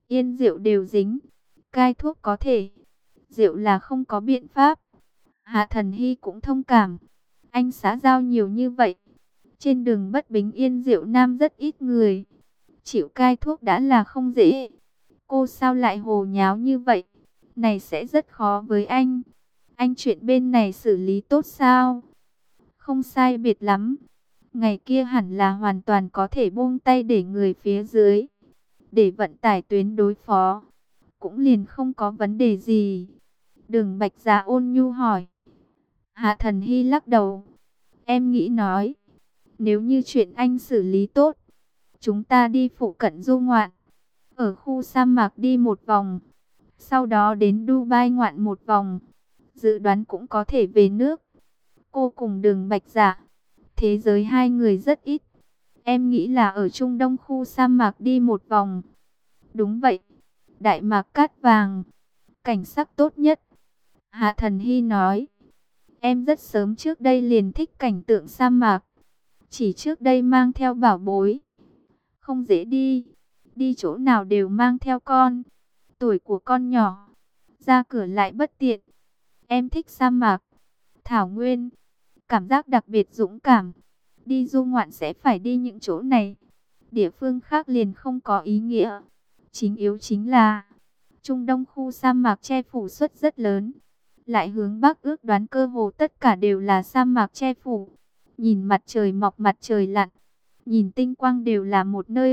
yên rượu đều dính. Cai thuốc có thể, rượu là không có biện pháp. Hạ Thần Hy cũng thông cảm. Anh xã giao nhiều như vậy. Trên đường Bất Bính Yên Diệu Nam rất ít người. Chịu cai thuốc đã là không dễ. Cô sao lại hồ nháo như vậy? Này sẽ rất khó với anh. Anh chuyện bên này xử lý tốt sao? Không sai biệt lắm. Ngày kia hẳn là hoàn toàn có thể buông tay để người phía dưới. Để vận tải tuyến đối phó. Cũng liền không có vấn đề gì. Đường Bạch Dạ ôn nhu hỏi. Hạ Thần Hy lắc đầu. Em nghĩ nói. Nếu như chuyện anh xử lý tốt. Chúng ta đi phụ cận du ngoạn. Ở khu sa mạc đi một vòng. Sau đó đến Dubai ngoạn một vòng. Dự đoán cũng có thể về nước. Cô cùng Đường Bạch Dạ. Thế giới hai người rất ít. Em nghĩ là ở Trung Đông khu sa mạc đi một vòng. Đúng vậy. Đại mạc cát vàng. Cảnh sắc tốt nhất. Hạ Thần Hy nói. Em rất sớm trước đây liền thích cảnh tượng sa mạc. Chỉ trước đây mang theo bảo bối. Không dễ đi. Đi chỗ nào đều mang theo con. Tuổi của con nhỏ. Ra cửa lại bất tiện. Em thích sa mạc. Thảo nguyên. Cảm giác đặc biệt dũng cảm. Đi du ngoạn sẽ phải đi những chỗ này. Địa phương khác liền không có ý nghĩa. Chính yếu chính là Trung Đông khu sa mạc che phủ suất rất lớn. Lại hướng Bắc ước đoán cơ hồ tất cả đều là sa mạc che phủ. Nhìn mặt trời mọc mặt trời lặn. Nhìn tinh quang đều là một nơi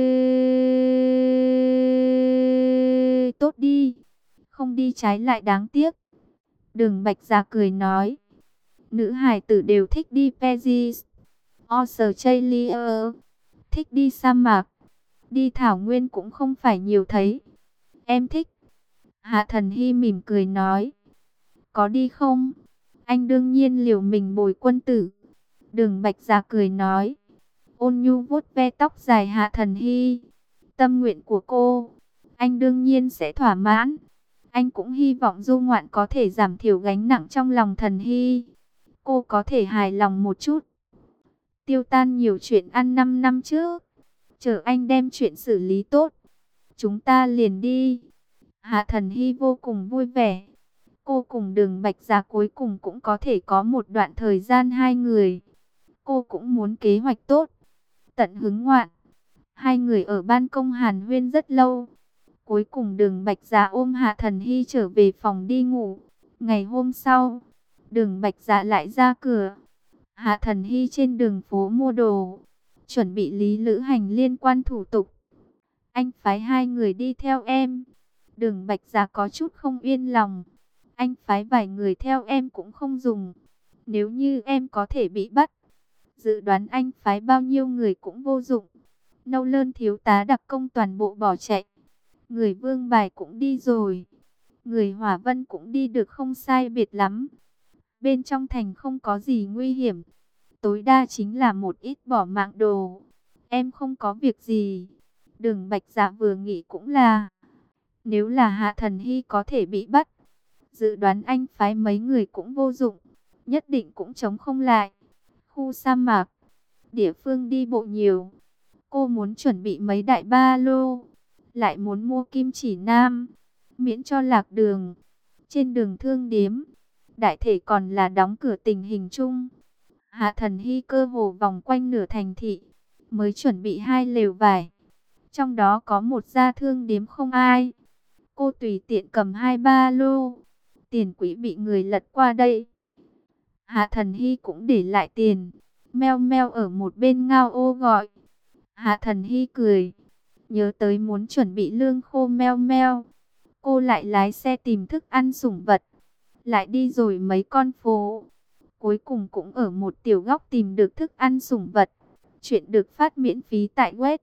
tốt đi. Không đi trái lại đáng tiếc. Đường Bạch Dạ cười nói. Nữ hài tử đều thích đi Paris, Australia, thích đi sa mạc, đi thảo nguyên cũng không phải nhiều thấy. Em thích. Hạ Thần Hy mỉm cười nói. Có đi không? Anh đương nhiên liều mình bồi quân tử. Đường Bạch Dạ cười nói. Ôn nhu vuốt ve tóc dài Hạ Thần Hy. Tâm nguyện của cô, anh đương nhiên sẽ thỏa mãn. Anh cũng hy vọng du ngoạn có thể giảm thiểu gánh nặng trong lòng Thần Hy. Cô có thể hài lòng một chút. Tiêu tan nhiều chuyện ăn 5 năm trước. Chờ anh đem chuyện xử lý tốt. Chúng ta liền đi. Hạ Thần Hy vô cùng vui vẻ. Cô cùng Đường Bạch Dạ cuối cùng cũng có thể có một đoạn thời gian hai người. Cô cũng muốn kế hoạch tốt. Tận hứng ngoạn. Hai người ở ban công hàn huyên rất lâu. Cuối cùng Đường Bạch Dạ ôm Hạ Thần Hy trở về phòng đi ngủ. Ngày hôm sau, Đường Bạch Dạ lại ra cửa. Hạ Thần Hy trên đường phố mua đồ, chuẩn bị lý lữ hành liên quan thủ tục. Anh phái hai người đi theo em. Đường Bạch Dạ có chút không yên lòng. Anh phái vài người theo em cũng không dùng. Nếu như em có thể bị bắt, dự đoán anh phái bao nhiêu người cũng vô dụng. Nâu Lơn thiếu tá đặc công toàn bộ bỏ chạy. Người Vương Bài cũng đi rồi. Người Hỏa Vân cũng đi được không sai biệt lắm. Bên trong thành không có gì nguy hiểm. Tối đa chính là một ít bỏ mạng đồ. Em không có việc gì. Đường Bạch Dạ vừa nghĩ cũng là. Nếu là Hạ Thần Hy có thể bị bắt, dự đoán anh phái mấy người cũng vô dụng. Nhất định cũng chống không lại. Khu sa mạc, địa phương đi bộ nhiều. Cô muốn chuẩn bị mấy đại ba lô. Lại muốn mua kim chỉ nam, miễn cho lạc đường. Trên đường Thương Điếm, đại thể còn là đóng cửa tình hình chung. Hạ Thần Hy cơ hồ vòng quanh nửa thành thị, mới chuẩn bị 2 lều vải. Trong đó có một gia thương điếm không ai. Cô tùy tiện cầm 2 ba lô. Tiền quỹ bị người lật qua đây. Hạ Thần Hy cũng để lại tiền. Meo meo ở một bên ngao ô gọi. Hạ Thần Hy cười. Nhớ tới muốn chuẩn bị lương khô meo meo. Cô lại lái xe tìm thức ăn sủng vật. Lại đi rồi mấy con phố. Cuối cùng cũng ở một tiểu góc tìm được thức ăn sủng vật. Chuyện được phát miễn phí tại web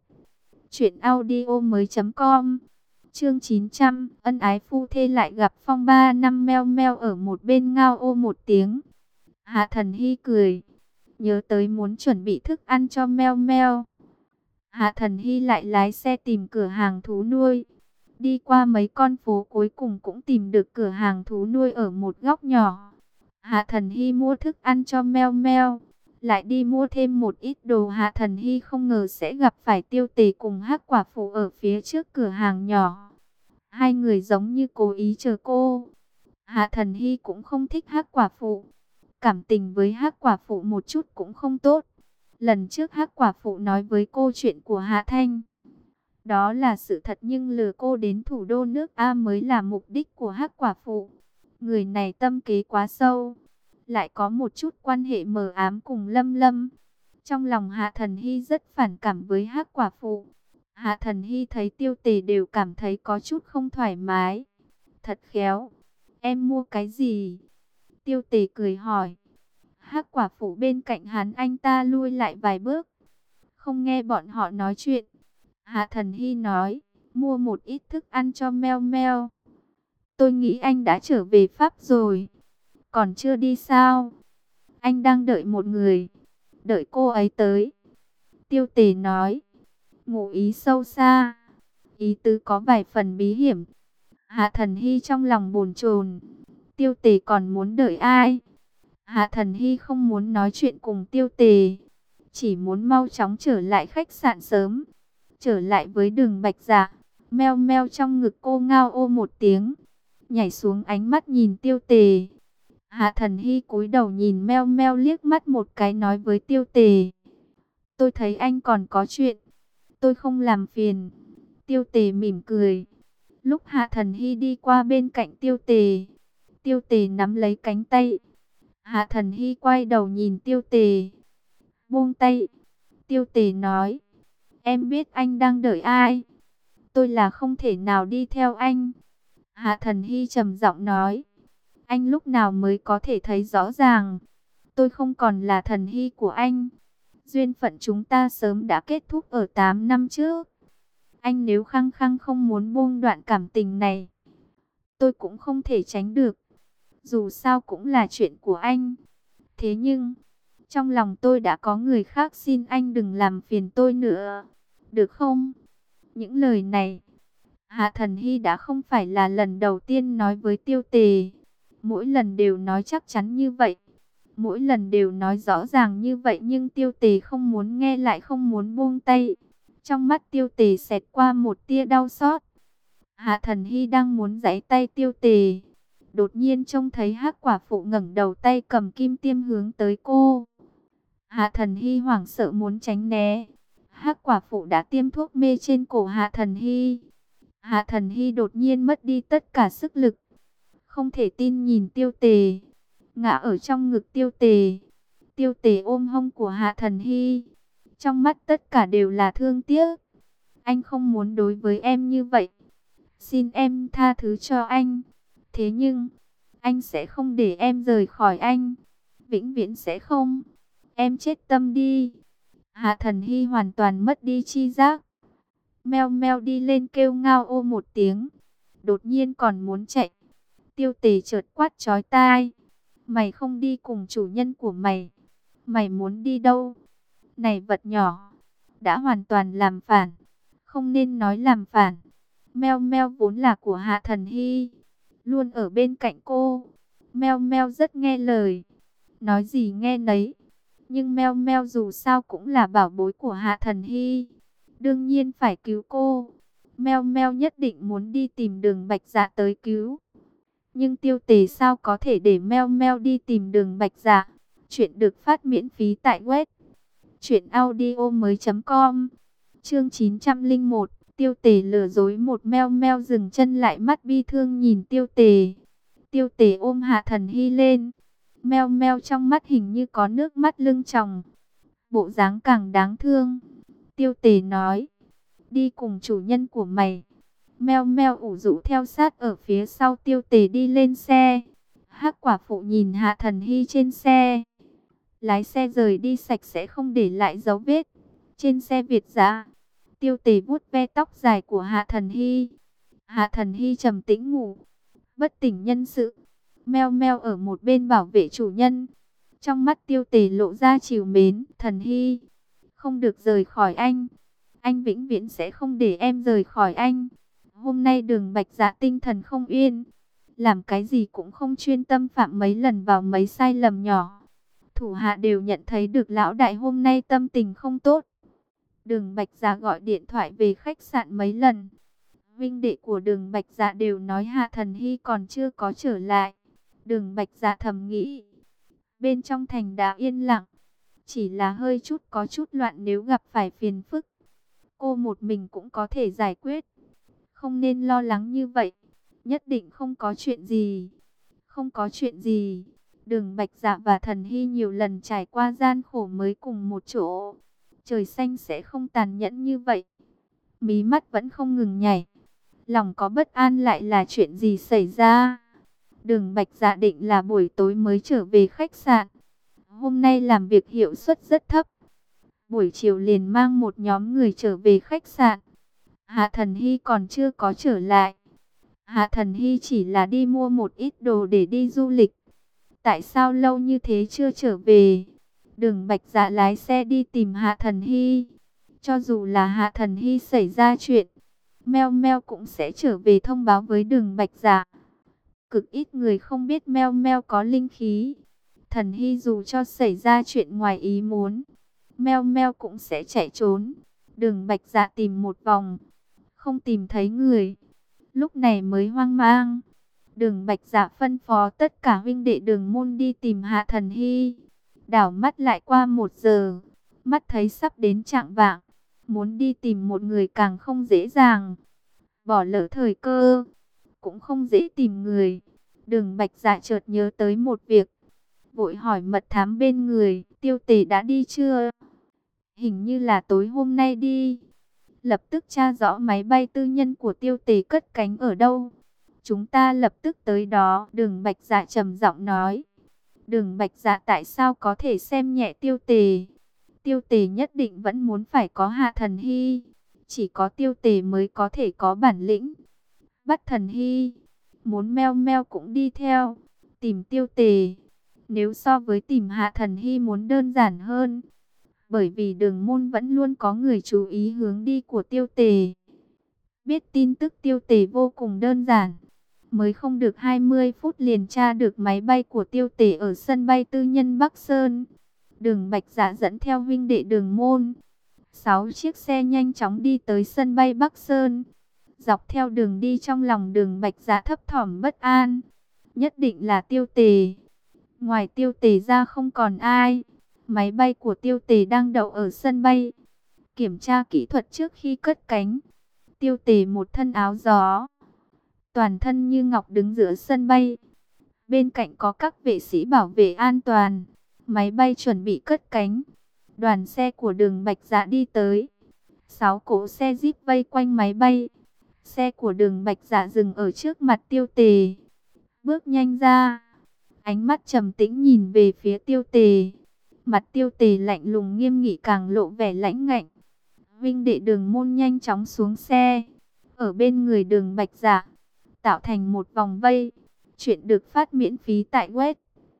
truyệnaudiomoi.com. Chương 900, ân ái phu thê lại gặp phong ba năm. Meo meo ở một bên ngao ô một tiếng. Hạ Thần Hy cười. Nhớ tới muốn chuẩn bị thức ăn cho meo meo. Hạ Thần Hy lại lái xe tìm cửa hàng thú nuôi. Đi qua mấy con phố cuối cùng cũng tìm được cửa hàng thú nuôi ở một góc nhỏ. Hạ Thần Hy mua thức ăn cho meo meo. Lại đi mua thêm một ít đồ. Hạ Thần Hy không ngờ sẽ gặp phải Tiêu Tề cùng Hắc Quả Phụ ở phía trước cửa hàng nhỏ. Hai người giống như cố ý chờ cô. Hạ Thần Hy cũng không thích Hắc quả phụ. Cảm tình với Hắc quả phụ một chút cũng không tốt. Lần trước Hắc quả phụ nói với cô chuyện của Hạ Thanh. Đó là sự thật nhưng lừa cô đến thủ đô nước A mới là mục đích của Hắc quả phụ. Người này tâm kế quá sâu. Lại có một chút quan hệ mờ ám cùng Lâm Lâm. Trong lòng Hạ Thần Hy rất phản cảm với Hắc quả phụ. Hạ Thần Hy thấy Tiêu Tề đều cảm thấy có chút không thoải mái. Thật khéo. Em mua cái gì? Tiêu Tề cười hỏi. Hắc quả phụ bên cạnh hắn anh ta lui lại vài bước. Không nghe bọn họ nói chuyện. Hạ Thần Hy nói. Mua một ít thức ăn cho Meo Meo. Tôi nghĩ anh đã trở về Pháp rồi. Còn chưa đi sao? Anh đang đợi một người. Đợi cô ấy tới. Tiêu Tề nói. Ngụ ý sâu xa. Ý tứ có vài phần bí hiểm. Hạ Thần Hy trong lòng bồn chồn. Tiêu Tề còn muốn đợi ai? Hạ Thần Hy không muốn nói chuyện cùng Tiêu Tề. Chỉ muốn mau chóng trở lại khách sạn sớm. Trở lại với Đường Bạch Dạ. Meo Meo trong ngực cô ngao ô một tiếng. Nhảy xuống ánh mắt nhìn Tiêu Tề. Hạ Thần Hy cúi đầu nhìn Meo Meo liếc mắt một cái nói với Tiêu Tề. Tôi thấy anh còn có chuyện. Tôi không làm phiền. Tiêu Tề mỉm cười. Lúc Hạ Thần Hy đi qua bên cạnh Tiêu Tề. Tiêu Tề nắm lấy cánh tay. Hạ Thần Hy quay đầu nhìn Tiêu Tề. Buông tay. Tiêu Tề nói. Em biết anh đang đợi ai. Tôi là không thể nào đi theo anh. Hạ Thần Hy trầm giọng nói. Anh lúc nào mới có thể thấy rõ ràng. Tôi không còn là Thần Hy của anh. Duyên phận chúng ta sớm đã kết thúc ở 8 năm trước. Anh nếu khăng khăng không muốn buông đoạn cảm tình này, tôi cũng không thể tránh được. Dù sao cũng là chuyện của anh. Thế nhưng, trong lòng tôi đã có người khác, xin anh đừng làm phiền tôi nữa. Được không? Những lời này, Hạ Thần Hy đã không phải là lần đầu tiên nói với Tiêu Tề. Mỗi lần đều nói chắc chắn như vậy. Mỗi lần đều nói rõ ràng như vậy nhưng Tiêu Tề không muốn nghe lại không muốn buông tay. Trong mắt Tiêu Tề xẹt qua một tia đau xót. Hạ Thần Hy đang muốn giãy tay Tiêu Tề. Đột nhiên trông thấy Hắc quả phụ ngẩng đầu tay cầm kim tiêm hướng tới cô. Hạ Thần Hy hoảng sợ muốn tránh né. Hắc quả phụ đã tiêm thuốc mê trên cổ Hạ Thần Hy. Hạ Thần Hy đột nhiên mất đi tất cả sức lực. Không thể tin nhìn Tiêu Tề. Ngã ở trong ngực Tiêu Tề. Tiêu Tề ôm hông của Hạ Thần Hy. Trong mắt tất cả đều là thương tiếc. Anh không muốn đối với em như vậy. Xin em tha thứ cho anh. Thế nhưng, anh sẽ không để em rời khỏi anh. Vĩnh viễn sẽ không. Em chết tâm đi. Hạ Thần Hy hoàn toàn mất đi chi giác. Meo Meo đi lên kêu ngao ô một tiếng. Đột nhiên còn muốn chạy. Tiêu Tề chợt quát chói tai. Mày không đi cùng chủ nhân của mày. Mày muốn đi đâu? Này vật nhỏ. Đã hoàn toàn làm phản. Không nên nói làm phản. Meo Meo vốn là của Hạ Thần Hy. Luôn ở bên cạnh cô. Meo Meo rất nghe lời. Nói gì nghe nấy. Nhưng Meo Meo dù sao cũng là bảo bối của Hạ Thần Hy. Đương nhiên phải cứu cô. Meo Meo nhất định muốn đi tìm Đường Bạch Dạ tới cứu. Nhưng Tiêu Tề sao có thể để Meo Meo đi tìm Đường Bạch Dạ. Chuyện được phát miễn phí tại web truyệnaudiomoi.com. Chương 901. Tiêu Tề lừa dối một Meo Meo dừng chân lại, mắt bi thương nhìn Tiêu Tề. Tiêu Tề ôm Hạ Thần Hy lên. Meo Meo trong mắt hình như có nước mắt lưng tròng. Bộ dáng càng đáng thương. Tiêu Tề nói. Đi cùng chủ nhân của mày. Meo Meo ủ rũ theo sát ở phía sau Tiêu Tề đi lên xe. Hắc quả phụ nhìn Hạ Thần Hy trên xe. Lái xe rời đi sạch sẽ không để lại dấu vết. Trên xe Việt dã, Tiêu Tề vuốt ve tóc dài của Hạ Thần Hy. Hạ Thần Hy trầm tĩnh ngủ, bất tỉnh nhân sự. Meo Meo ở một bên bảo vệ chủ nhân. Trong mắt Tiêu Tề lộ ra trìu mến. Thần Hy, không được rời khỏi anh. Anh vĩnh viễn sẽ không để em rời khỏi anh. Hôm nay Đường Bạch Dạ tinh thần không yên. Làm cái gì cũng không chuyên tâm, phạm mấy lần vào mấy sai lầm nhỏ. Thủ hạ đều nhận thấy được lão đại hôm nay tâm tình không tốt. Đường Bạch Dạ gọi điện thoại về khách sạn mấy lần. Vinh đệ của Đường Bạch Dạ đều nói Hạ Thần Hy còn chưa có trở lại. Đường Bạch Dạ thầm nghĩ, bên trong thành đã yên lặng, chỉ là hơi chút có chút loạn, nếu gặp phải phiền phức, cô một mình cũng có thể giải quyết. Không nên lo lắng như vậy, nhất định không có chuyện gì. Không có chuyện gì. Đường Bạch Dạ và Thần Hy nhiều lần trải qua gian khổ mới cùng một chỗ. Trời xanh sẽ không tàn nhẫn như vậy. Mí mắt vẫn không ngừng nhảy. Lòng có bất an, lại là chuyện gì xảy ra? Đường Bạch Dạ định là buổi tối mới trở về khách sạn. Hôm nay làm việc hiệu suất rất thấp. Buổi chiều liền mang một nhóm người trở về khách sạn. Hạ Thần Hy còn chưa có trở lại. Hạ Thần Hy chỉ là đi mua một ít đồ để đi du lịch. Tại sao lâu như thế chưa trở về? Đường Bạch Dạ lái xe đi tìm Hạ Thần Hy. Cho dù là Hạ Thần Hy xảy ra chuyện, Meo Meo cũng sẽ trở về thông báo với Đường Bạch Dạ. Cực ít người không biết Meo Meo có linh khí. Thần Hy dù cho xảy ra chuyện ngoài ý muốn, Meo Meo cũng sẽ chạy trốn. Đường Bạch Dạ tìm một vòng, không tìm thấy người, lúc này mới hoang mang. Đường Bạch Dạ phân phó tất cả huynh đệ Đường môn đi tìm Hạ Thần Hy. Đảo mắt lại qua 1 giờ, mắt thấy sắp đến chạng vạng, muốn đi tìm một người càng không dễ dàng. Bỏ lỡ thời cơ, cũng không dễ tìm người. Đường Bạch Dạ chợt nhớ tới một việc, vội hỏi mật thám bên người, Tiêu Tề đã đi chưa? Hình như là tối hôm nay đi. Lập tức tra rõ máy bay tư nhân của Tiêu Tề cất cánh ở đâu. Chúng ta lập tức tới đó. Đường Bạch Dạ trầm giọng nói. Đường Bạch Dạ tại sao có thể xem nhẹ Tiêu Tề? Tiêu Tề nhất định vẫn muốn phải có Hạ Thần Hy. Chỉ có Tiêu Tề mới có thể có bản lĩnh bắt Thần Hy. Muốn Meo Meo cũng đi theo tìm Tiêu Tề. Nếu so với tìm Hạ Thần Hy muốn đơn giản hơn, bởi vì Đường môn vẫn luôn có người chú ý hướng đi của Tiêu Tề. Biết tin tức Tiêu Tề vô cùng đơn giản. Mới không được 20 phút liền tra được máy bay của Tiêu Tề ở sân bay tư nhân Bắc Sơn. Đường Bạch Dạ dẫn theo huynh đệ Đường môn, 6 chiếc xe nhanh chóng đi tới sân bay Bắc Sơn. Dọc theo đường đi trong lòng Đường Bạch Dạ thấp thỏm bất an. Nhất định là Tiêu Tề. Ngoài Tiêu Tề ra không còn ai. Máy bay của Tiêu Tề đang đậu ở sân bay. Kiểm tra kỹ thuật trước khi cất cánh. Tiêu Tề một thân áo gió, toàn thân như ngọc đứng giữa sân bay. Bên cạnh có các vệ sĩ bảo vệ an toàn. Máy bay chuẩn bị cất cánh. Đoàn xe của Đường Bạch Dạ đi tới. 6 cỗ xe Jeep vây quanh máy bay. Xe của Đường Bạch Dạ dừng ở trước mặt Tiêu Tề. Bước nhanh ra, ánh mắt trầm tĩnh nhìn về phía Tiêu Tề. Mặt Tiêu Tề lạnh lùng nghiêm nghị, càng lộ vẻ lãnh ngạnh. Huynh đệ Đường môn nhanh chóng xuống xe, ở bên người Đường Bạch Dạ, tạo thành một vòng vây. Chuyện được phát miễn phí tại web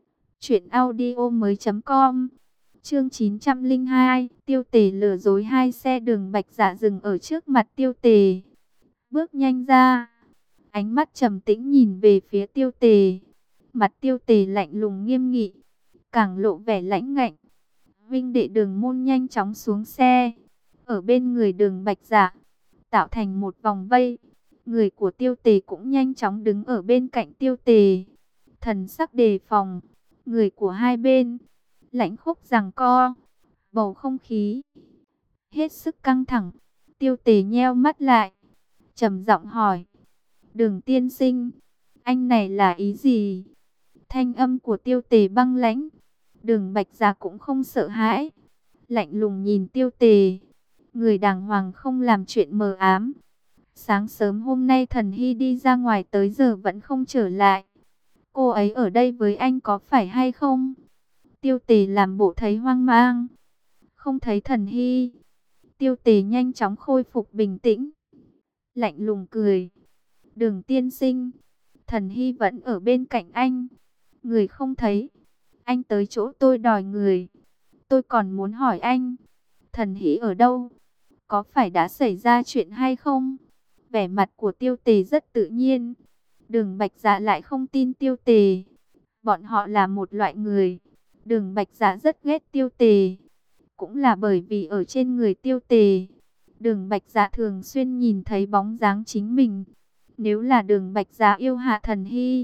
truyệnaudiomoi.com. Chương 902, Tiêu Tề lừa dối. Hai xe Đường Bạch Dạ dừng ở trước mặt Tiêu Tề. Bước nhanh ra, ánh mắt trầm tĩnh nhìn về phía Tiêu Tề. Mặt Tiêu Tề lạnh lùng nghiêm nghị, càng lộ vẻ lãnh ngạnh. Huynh đệ Đường môn nhanh chóng xuống xe, ở bên người Đường Bạch Dạ, tạo thành một vòng vây. Người của Tiêu Tề cũng nhanh chóng đứng ở bên cạnh Tiêu Tề, thần sắc đề phòng. Người của hai bên lãnh khốc giằng co, bầu không khí hết sức căng thẳng. Tiêu Tề nheo mắt lại, trầm giọng hỏi, Đường tiên sinh, anh này là ý gì? Thanh âm của Tiêu Tề băng lãnh. Đường Bạch Dạ cũng không sợ hãi, lạnh lùng nhìn Tiêu Tề. Người đàng hoàng không làm chuyện mờ ám. Sáng sớm hôm nay Thần Hy đi ra ngoài tới giờ vẫn không trở lại. Cô ấy ở đây với anh có phải hay không? Tiêu Tề làm bộ thấy hoang mang. Không thấy Thần Hy. Tiêu Tề nhanh chóng khôi phục bình tĩnh, lạnh lùng cười. Đường tiên sinh, Thần Hy vẫn ở bên cạnh anh. Người không thấy. Anh tới chỗ tôi đòi người. Tôi còn muốn hỏi anh, Thần Hy ở đâu? Có phải đã xảy ra chuyện hay không? Vẻ mặt của Tiêu Tề rất tự nhiên. Đường Bạch Dạ lại không tin Tiêu Tề. Bọn họ là một loại người. Đường Bạch Dạ rất ghét Tiêu Tề, cũng là bởi vì ở trên người Tiêu Tề, Đường Bạch Dạ thường xuyên nhìn thấy bóng dáng chính mình. Nếu là Đường Bạch Dạ yêu Hạ Thần Hy,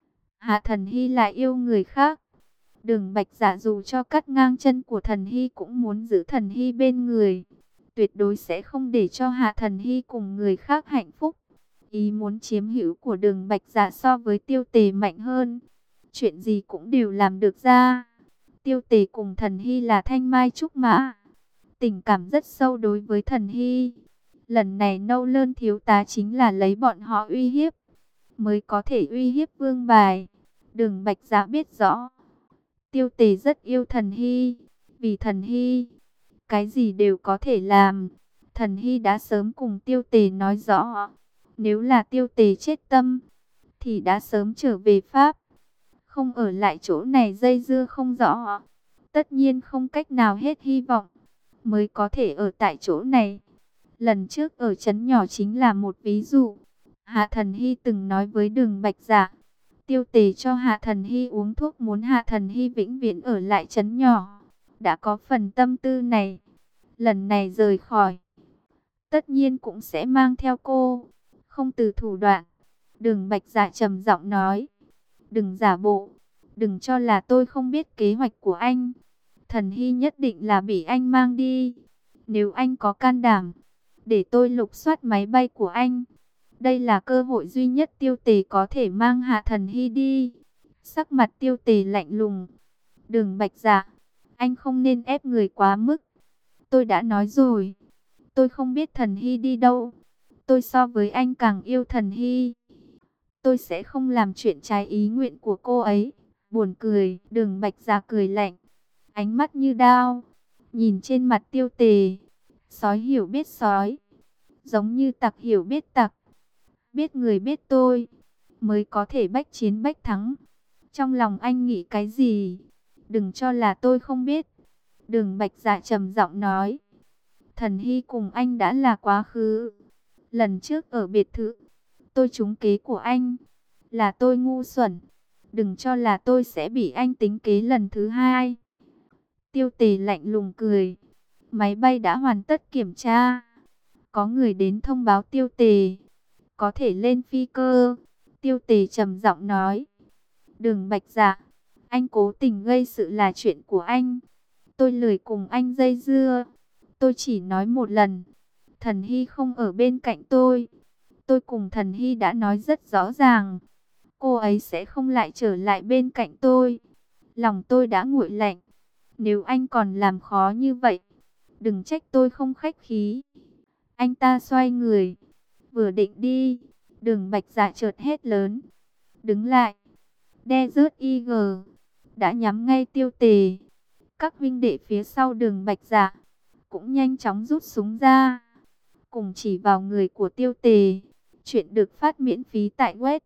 Hạ Thần Hy lại yêu người khác, Đường Bạch Dạ dù cho cắt ngang chân của Thần Hy cũng muốn giữ Thần Hy bên người. Tuyệt đối sẽ không để cho Hạ Thần Hy cùng người khác hạnh phúc. Ý muốn chiếm hữu của Đường Bạch Dạ so với Tiêu Tề mạnh hơn. Chuyện gì cũng đều làm được ra. Tiêu Tề cùng Thần Hy là thanh mai trúc mã, tình cảm rất sâu đối với Thần Hy. Lần này Nâu Lơn thiếu tá chính là lấy bọn họ uy hiếp, mới có thể uy hiếp Vương Bài. Đường Bạch Dạ biết rõ, Tiêu Tề rất yêu Thần Hy, vì Thần Hy, cái gì đều có thể làm. Thần Hy đã sớm cùng Tiêu Tề nói rõ, nếu là Tiêu Tề chết tâm, thì đã sớm trở về Pháp, không ở lại chỗ này dây dưa không rõ. Tất nhiên không cách nào hết hy vọng, mới có thể ở tại chỗ này. Lần trước ở trấn nhỏ chính là một ví dụ. Hạ Thần Hy từng nói với Đường Bạch Dạ, Tiêu Tề cho Hạ Thần Hy uống thuốc muốn Hạ Thần Hy vĩnh viễn ở lại trấn nhỏ. Đã có phần tâm tư này, lần này rời khỏi, tất nhiên cũng sẽ mang theo cô, không từ thủ đoạn. Đường Bạch Dạ trầm giọng nói, đừng giả bộ, đừng cho là tôi không biết kế hoạch của anh. Thần Hy nhất định là bị anh mang đi. Nếu anh có can đảm, để tôi lục soát máy bay của anh. Đây là cơ hội duy nhất Tiêu Tề có thể mang Hạ Thần Hy đi. Sắc mặt Tiêu Tề lạnh lùng. Đường Bạch Dạ, anh không nên ép người quá mức. Tôi đã nói rồi, tôi không biết Thần Hy đi đâu. Tôi so với anh càng yêu Thần Hy. Tôi sẽ không làm chuyện trái ý nguyện của cô ấy. Buồn cười, Đường Bạch Dạ cười lạnh, ánh mắt như đao, nhìn trên mặt Tiêu Tề. Sói hiểu biết sói, giống như tặc hiểu biết tặc. Biết người biết tôi, mới có thể bách chiến bách thắng. Trong lòng anh nghĩ cái gì, đừng cho là tôi không biết. Đường Bạch Dạ trầm giọng nói, Thần Hy cùng anh đã là quá khứ. Lần trước ở biệt thự, tôi trúng kế của anh, là tôi ngu xuẩn. Đừng cho là tôi sẽ bị anh tính kế lần thứ hai. Tiêu Tề lạnh lùng cười. Máy bay đã hoàn tất kiểm tra. Có người đến thông báo Tiêu Tề có thể lên phi cơ. Tiêu Tề trầm giọng nói, Đường Bạch Dạ, anh cố tình gây sự là chuyện của anh. Tôi lười cùng anh dây dưa. Tôi chỉ nói một lần, Thần Hy không ở bên cạnh tôi. Tôi cùng Thần Hy đã nói rất rõ ràng, cô ấy sẽ không lại trở lại bên cạnh tôi. Lòng tôi đã nguội lạnh. Nếu anh còn làm khó như vậy, đừng trách tôi không khách khí. Anh ta xoay người, vừa định đi, Đường Bạch Dạ chợt hét lớn, đứng lại. Desert Eagle đã nhắm ngay Tiêu Tề. Các huynh đệ phía sau Đường Bạch Dạ cũng nhanh chóng rút súng ra, cùng chỉ vào người của Tiêu Tề. Chuyện được phát miễn phí tại web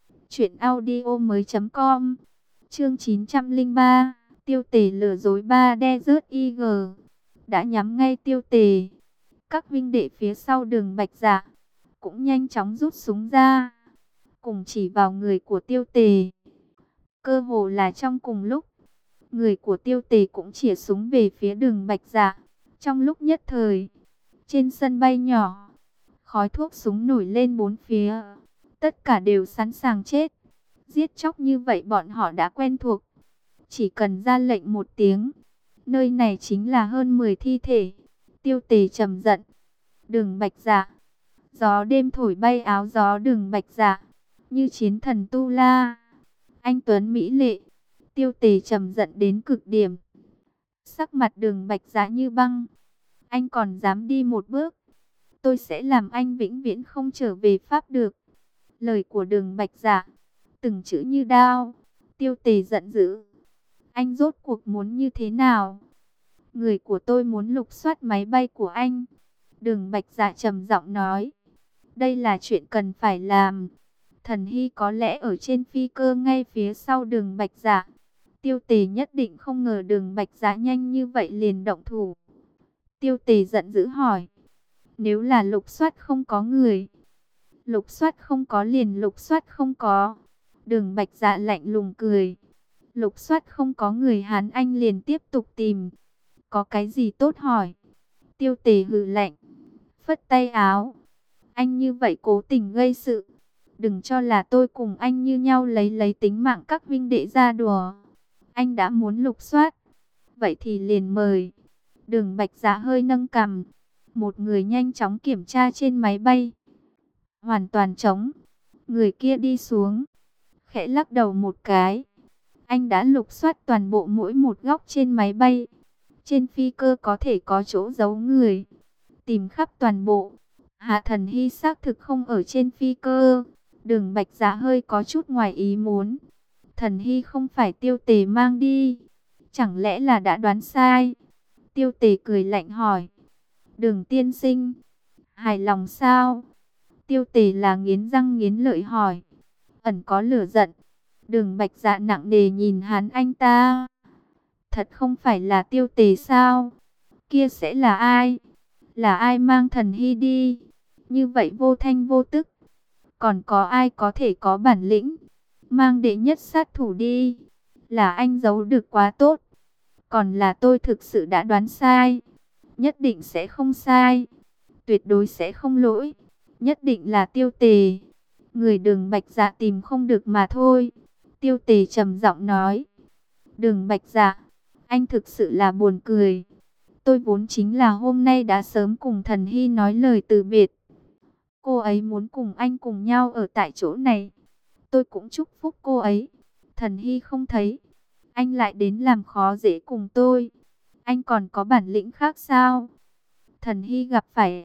truyệnaudiomoi.com. Chương 903, Tiêu Tề lừa dối ba. Desert Eagle đã nhắm ngay Tiêu Tề. Các huynh đệ phía sau Đường Bạch Dạ cũng nhanh chóng rút súng ra, cùng chỉ vào người của Tiêu Tề. Cơ hồ là trong cùng lúc, người của Tiêu Tề cũng chĩa súng về phía Đường Bạch Dạ. Trong lúc nhất thời, trên sân bay nhỏ, khói thuốc súng nổi lên bốn phía. Tất cả đều sẵn sàng chết. Giết chóc như vậy bọn họ đã quen thuộc. Chỉ cần ra lệnh một tiếng, nơi này chính là hơn 10 thi thể. Tiêu Tề trầm giận, Đường Bạch Dạ. Gió đêm thổi bay áo gió Đường Bạch Dạ, như chiến thần Tu La. Anh tuấn mỹ lệ. Tiêu Tề trầm giận đến cực điểm. Sắc mặt Đường Bạch Dạ như băng. Anh còn dám đi một bước, tôi sẽ làm anh vĩnh viễn không trở về Pháp được. Lời của Đường Bạch Dạ từng chữ như đao. Tiêu Tề giận dữ. Anh rốt cuộc muốn như thế nào? Người của tôi muốn lục soát máy bay của anh. Đường Bạch Dạ trầm giọng nói, đây là chuyện cần phải làm. Thần Hy có lẽ ở trên phi cơ ngay phía sau Đường Bạch Dạ. Tiêu Tề nhất định không ngờ Đường Bạch Dạ nhanh như vậy liền động thủ. Tiêu Tề giận dữ hỏi, nếu là lục soát không có người, lục soát không có liền lục soát không có. Đường Bạch Dạ lạnh lùng cười, lục soát không có người Hán Anh liền tiếp tục tìm. Có cái gì tốt hỏi? Tiêu Tề hừ lạnh, phất tay áo. Anh như vậy cố tình gây sự. Đừng cho là tôi cùng anh như nhau lấy tính mạng các huynh đệ ra đùa. Anh đã muốn lục soát. Vậy thì liền mời. Đường Bạch Dạ hơi nâng cằm. Một người nhanh chóng kiểm tra trên máy bay. Hoàn toàn trống. Người kia đi xuống. Khẽ lắc đầu một cái. Anh đã lục soát toàn bộ mỗi một góc trên máy bay. Trên phi cơ có thể có chỗ giấu người. Tìm khắp toàn bộ. Hạ Thần Hy xác thực không ở trên phi cơ. Đường Bạch Dạ hơi có chút ngoài ý muốn. Thần Hy không phải Tiêu Tề mang đi. Chẳng lẽ là đã đoán sai? Tiêu Tề cười lạnh hỏi. Đường tiên sinh, hài lòng sao? Tiêu Tề là nghiến răng nghiến lợi hỏi. Ẩn có lửa giận. Đường Bạch Dạ nặng nề nhìn hắn anh ta. Thật không phải là Tiêu Tề sao? Kia sẽ là ai? Là ai mang Thần Hy đi? Như vậy vô thanh vô tức. Còn có ai có thể có bản lĩnh? Mang đệ nhất sát thủ đi. Là anh giấu được quá tốt. Còn là tôi thực sự đã đoán sai. Nhất định sẽ không sai. Tuyệt đối sẽ không lỗi. Nhất định là Tiêu Tề. Người Đường Bạch Dạ tìm không được mà thôi. Tiêu Tề trầm giọng nói. Đường Bạch Dạ, anh thực sự là buồn cười. Tôi vốn chính là hôm nay đã sớm cùng Thần Hy nói lời từ biệt. Cô ấy muốn cùng anh cùng nhau ở tại chỗ này. Tôi cũng chúc phúc cô ấy. Thần Hy không thấy. Anh lại đến làm khó dễ cùng tôi. Anh còn có bản lĩnh khác sao? Thần Hy gặp phải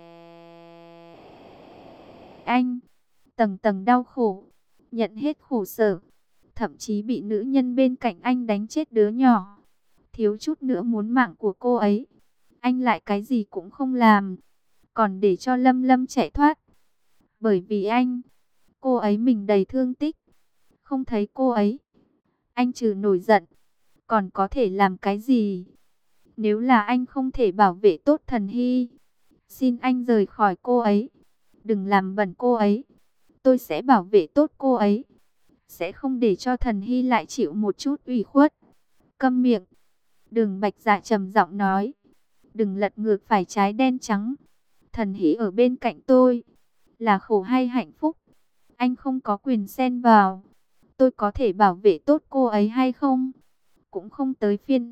anh. Tầng tầng đau khổ. Nhận hết khổ sở. Thậm chí bị nữ nhân bên cạnh anh đánh chết đứa nhỏ. Thiếu chút nữa muốn mạng của cô ấy. Anh lại cái gì cũng không làm. Còn để cho Lâm Lâm chạy thoát. Bởi vì anh, cô ấy mình đầy thương tích. Không thấy cô ấy, anh trừ nổi giận, còn có thể làm cái gì? Nếu là anh không thể bảo vệ tốt Thần Hy, xin anh rời khỏi cô ấy. Đừng làm bẩn cô ấy. Tôi sẽ bảo vệ tốt cô ấy. Sẽ không để cho Thần Hy lại chịu một chút ủy khuất. Câm miệng. Đường Bạch Dạ trầm giọng nói. Đừng lật ngược phải trái đen trắng. Thần Hy ở bên cạnh tôi. Là khổ hay hạnh phúc? Anh không có quyền xen vào. Tôi có thể bảo vệ tốt cô ấy hay không? Cũng không tới phiên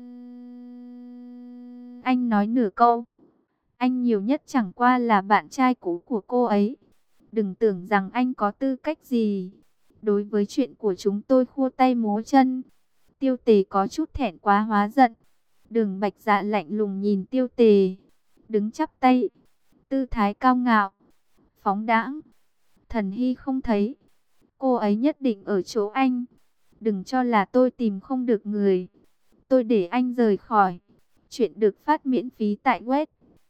anh nói nửa câu. Anh nhiều nhất chẳng qua là bạn trai cũ của cô ấy. Đừng tưởng rằng anh có tư cách gì. Đối với chuyện của chúng tôi khua tay múa chân. Tiêu Tề có chút thẹn quá hóa giận. Đường Bạch Dạ lạnh lùng nhìn Tiêu Tề. Đứng chắp tay. Tư thái cao ngạo. Phóng đãng. Thần Hy không thấy. Cô ấy nhất định ở chỗ anh. Đừng cho là tôi tìm không được người. Tôi để anh rời khỏi. Chuyện được phát miễn phí tại web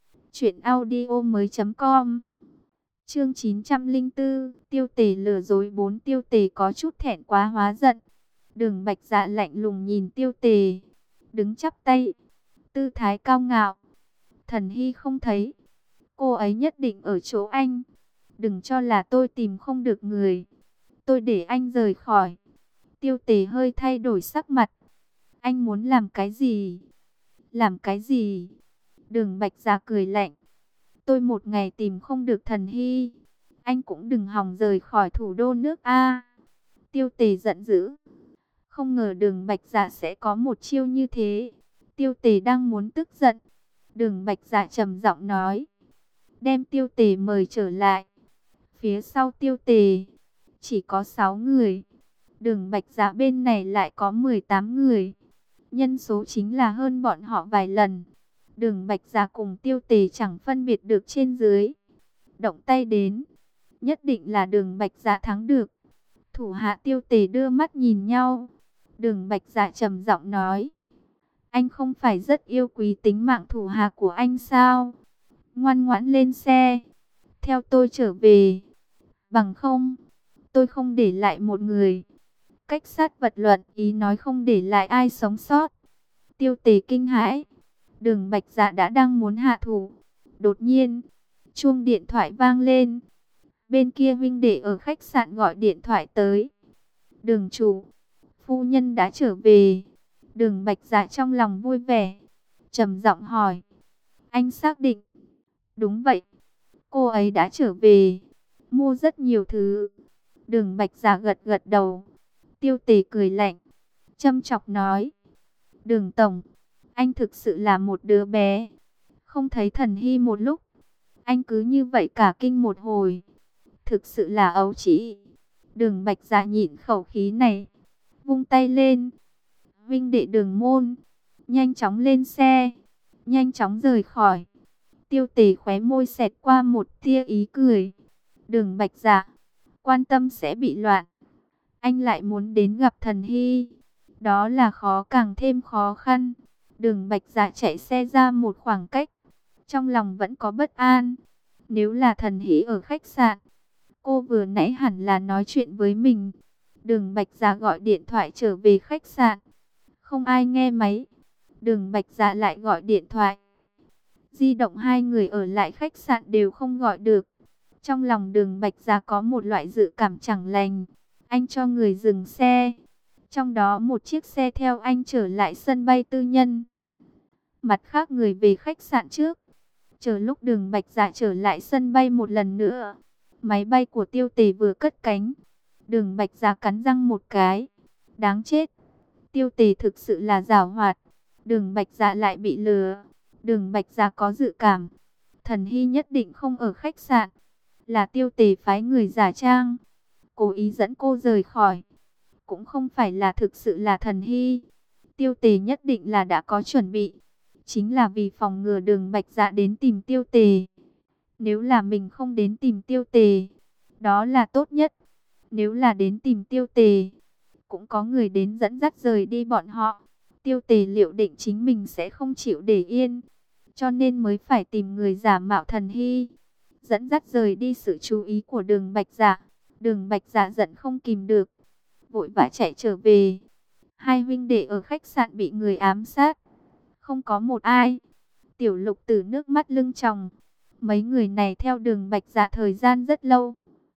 truyệnaudiomoi.com. Chương 904, Tiêu Tề lừa dối 4. Tiêu Tề có chút thẹn quá hóa giận. Đường Bạch Dạ lạnh lùng nhìn Tiêu Tề, đứng chắp tay, tư thái cao ngạo. Thần Hy không thấy. Cô ấy nhất định ở chỗ anh. Đừng cho là tôi tìm không được người. Tôi để anh rời khỏi. Tiêu Tề hơi thay đổi sắc mặt. Anh muốn làm cái gì? Làm cái gì? Đường Bạch Dạ cười lạnh. Tôi một ngày tìm không được Thần Hy. Anh cũng đừng hòng rời khỏi thủ đô nước A. Tiêu Tề giận dữ. Không ngờ Đường Bạch Dạ sẽ có một chiêu như thế. Tiêu Tề đang muốn tức giận. Đường Bạch Dạ trầm giọng nói. Đem Tiêu Tề mời trở lại. Phía sau Tiêu Tề chỉ có 6 người. Đường Bạch Dạ bên này lại có 18 người. Nhân số chính là hơn bọn họ vài lần. Đường Bạch Dạ cùng Tiêu Tề chẳng phân biệt được trên dưới. Động tay đến, nhất định là Đường Bạch Dạ thắng được. Thủ hạ Tiêu Tề đưa mắt nhìn nhau. Đường Bạch Dạ trầm giọng nói. Anh không phải rất yêu quý tính mạng thủ hạ của anh sao? Ngoan ngoãn lên xe. Theo tôi trở về. Bằng không, tôi không để lại một người. Cách sát vật luận, ý nói không để lại ai sống sót. Tiêu Tề kinh hãi. Đường Bạch Dạ đã đang muốn hạ thủ. Đột nhiên, chuông điện thoại vang lên. Bên kia huynh đệ ở khách sạn gọi điện thoại tới. Đường chủ, phu nhân đã trở về. Đường Bạch Dạ trong lòng vui vẻ, trầm giọng hỏi. Anh xác định? Đúng vậy. Cô ấy đã trở về, mua rất nhiều thứ. Đường Bạch Dạ gật gật đầu. Tiêu Tề cười lạnh, châm chọc nói: Đường tổng, anh thực sự là một đứa bé. Không thấy Thần Hy một lúc, anh cứ như vậy cả kinh một hồi. Thực sự là ấu trĩ. Đường Bạch Dạ nhịn khẩu khí này, vung tay lên. Vinh đệ Đường Môn, nhanh chóng lên xe, nhanh chóng rời khỏi. Tiêu Tề khóe môi xẹt qua một tia ý cười. Đường Bạch Dạ, quan tâm sẽ bị loạn. Anh lại muốn đến gặp Thần Hy, đó là khó càng thêm khó khăn. Đường Bạch Dạ chạy xe ra một khoảng cách, trong lòng vẫn có bất an. Nếu là Thần Hy ở khách sạn, cô vừa nãy hẳn là nói chuyện với mình. Đường Bạch Dạ gọi điện thoại trở về khách sạn, không ai nghe máy. Đường Bạch Dạ lại gọi điện thoại, di động hai người ở lại khách sạn đều không gọi được. Trong lòng Đường Bạch Dạ có một loại dự cảm chẳng lành. Anh cho người dừng xe, trong đó một chiếc xe theo anh trở lại sân bay tư nhân, mặt khác người về khách sạn trước. Chờ lúc Đường Bạch Dạ trở lại sân bay một lần nữa, máy bay của Tiêu Tề vừa cất cánh. Đường Bạch Dạ cắn răng một cái, đáng chết, Tiêu Tề thực sự là giảo hoạt. Đường Bạch Dạ lại bị lừa. Đường Bạch Dạ có dự cảm, Thần Hy nhất định không ở khách sạn, là Tiêu Tề phái người giả trang, cố ý dẫn cô rời khỏi. Cũng không phải là thực sự là Thần Hy. Tiêu Tề nhất định là đã có chuẩn bị, chính là vì phòng ngừa Đường Bạch Dạ đến tìm Tiêu Tề. Nếu là mình không đến tìm Tiêu Tề, đó là tốt nhất. Nếu là đến tìm Tiêu Tề, cũng có người đến dẫn dắt rời đi bọn họ. Tiêu Tề liệu định chính mình sẽ không chịu để yên, cho nên mới phải tìm người giả mạo Thần Hy, dẫn dắt rời đi sự chú ý của Đường Bạch Dạ. Đường Bạch Dạ giận không kìm được, vội vã chạy trở về. Hai huynh đệ ở khách sạn bị người ám sát, không có một ai. Tiểu Lục Tử nước mắt lưng tròng. Mấy người này theo Đường Bạch Dạ thời gian rất lâu,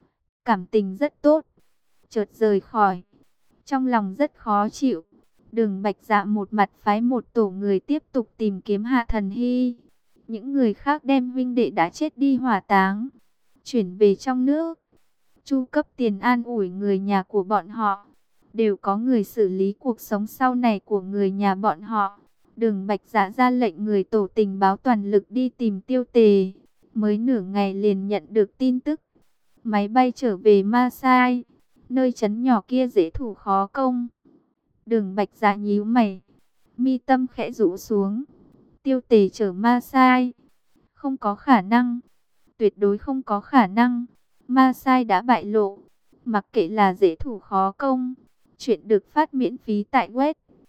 cảm tình rất tốt, chợt rời khỏi, trong lòng rất khó chịu. Đường Bạch Dạ một mặt phái một tổ người tiếp tục tìm kiếm Hạ Thần Hy. Những người khác đem huynh đệ đã chết đi hỏa táng, chuyển về trong nước, chu cấp tiền an ủi người nhà của bọn họ. Đều có người xử lý cuộc sống sau này của người nhà bọn họ. Đường Bạch Dạ ra lệnh người tổ tình báo toàn lực đi tìm Tiêu Tề. Mới nửa ngày liền nhận được tin tức, máy bay trở về Masai, nơi trấn nhỏ kia dễ thủ khó công. Đường Bạch Dạ nhíu mày, mi tâm khẽ rũ xuống. Tiêu Tề trở Masai, không có khả năng, tuyệt đối không có khả năng. Masai đã bại lộ, mặc kệ là dễ thủ khó công. Chuyện được phát miễn phí tại web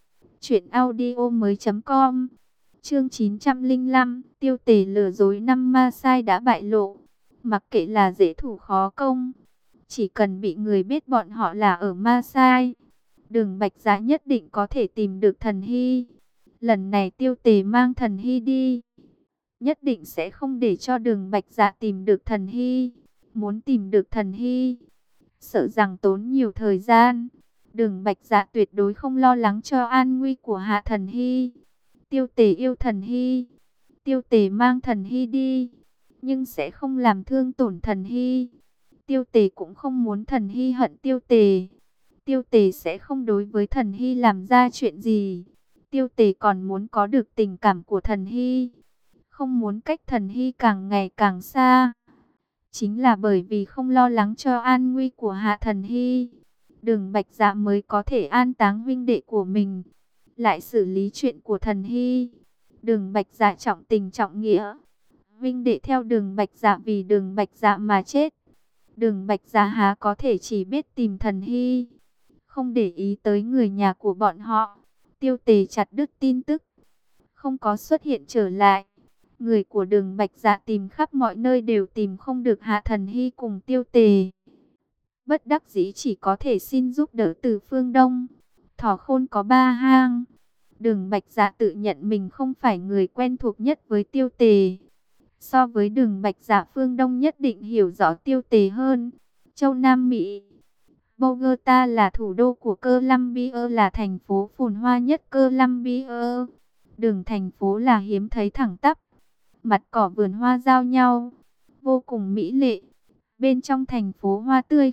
truyệnaudiomoi.com. Chương 905, Tiêu Tề lừa dối năm Masai đã bại lộ. Mặc kệ là dễ thủ khó công, chỉ cần bị người biết bọn họ là ở Masai, Đường Bạch Dạ nhất định có thể tìm được Thần Hy. Lần này Tiêu Tề mang Thần Hy đi, nhất định sẽ không để cho Đường Bạch Dạ tìm được Thần Hy. Muốn tìm được Thần Hy, sợ rằng tốn nhiều thời gian. Đường Bạch Dạ tuyệt đối không lo lắng cho an nguy của Hạ Thần Hy. Tiêu Tề yêu Thần Hy, Tiêu Tề mang Thần Hy đi, nhưng sẽ không làm thương tổn Thần Hy. Tiêu Tề cũng không muốn Thần Hy hận Tiêu Tề. Tiêu Tề sẽ không đối với Thần Hy làm ra chuyện gì. Tiêu Tề còn muốn có được tình cảm của Thần Hy, không muốn cách Thần Hy càng ngày càng xa. Chính là bởi vì không lo lắng cho an nguy của Hạ Thần Hy, Đường Bạch Dạ mới có thể an táng huynh đệ của mình, lại xử lý chuyện của Thần Hy. Đường Bạch Dạ trọng tình trọng nghĩa, huynh đệ theo Đường Bạch Dạ vì Đường Bạch Dạ mà chết. Đường Bạch Dạ há có thể chỉ biết tìm Thần Hy, không để ý tới người nhà của bọn họ. Tiêu Tề chặt đứt tin tức, không có xuất hiện trở lại. Người của Đường Bạch Dạ tìm khắp mọi nơi đều tìm không được Hạ Thần Hy cùng Tiêu Tề. Bất đắc dĩ chỉ có thể xin giúp đỡ từ phương Đông. Thỏ khôn có ba hang. Đường Bạch Dạ tự nhận mình không phải người quen thuộc nhất với Tiêu Tề. So với Đường Bạch Dạ, phương Đông nhất định hiểu rõ Tiêu Tề hơn. Châu Nam Mỹ, Bogota là thủ đô của Colombia, là thành phố phồn hoa nhất Colombia. Đường thành phố là hiếm thấy thẳng tắp, mặt cỏ vườn hoa giao nhau, vô cùng mỹ lệ. Bên trong thành phố hoa tươi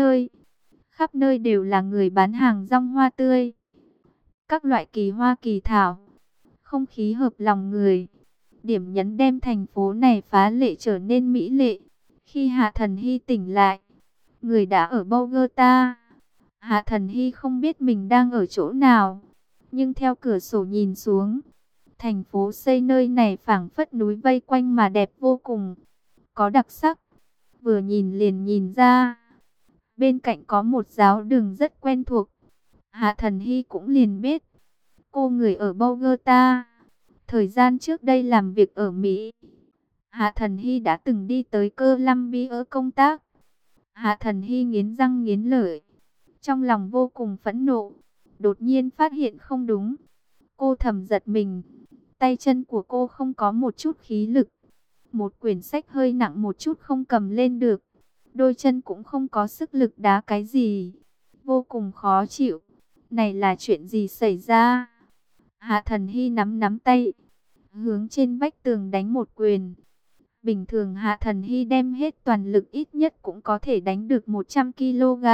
khắp nơi đều là người bán hàng rong hoa tươi. Các loại kỳ hoa kỳ thảo, không khí hợp lòng người. Điểm nhấn đem thành phố này phá lệ trở nên mỹ lệ. Khi Hạ Thần Hy tỉnh lại, người đã ở Bogota. Hạ Thần Hy không biết mình đang ở chỗ nào, nhưng theo cửa sổ nhìn xuống, thành phố xây nơi này phảng phất núi vây quanh mà đẹp vô cùng, có đặc sắc. Vừa nhìn liền nhìn ra, bên cạnh có một giáo đường rất quen thuộc. Hạ Thần Hy cũng liền biết, cô người ở Bogota, thời gian trước đây làm việc ở Mỹ. Hạ Thần Hy đã từng đi tới Colombia công tác. Hạ Thần Hy nghiến răng nghiến lợi, trong lòng vô cùng phẫn nộ. Đột nhiên phát hiện không đúng, cô thầm giật mình. Tay chân của cô không có một chút khí lực, một quyển sách hơi nặng một chút không cầm lên được, đôi chân cũng không có sức lực đá cái gì, vô cùng khó chịu. Này là chuyện gì xảy ra? Hạ Thần Hy nắm nắm tay, hướng trên vách tường đánh một quyền. Bình thường Hạ Thần Hy đem hết toàn lực ít nhất cũng có thể đánh được 100 kg.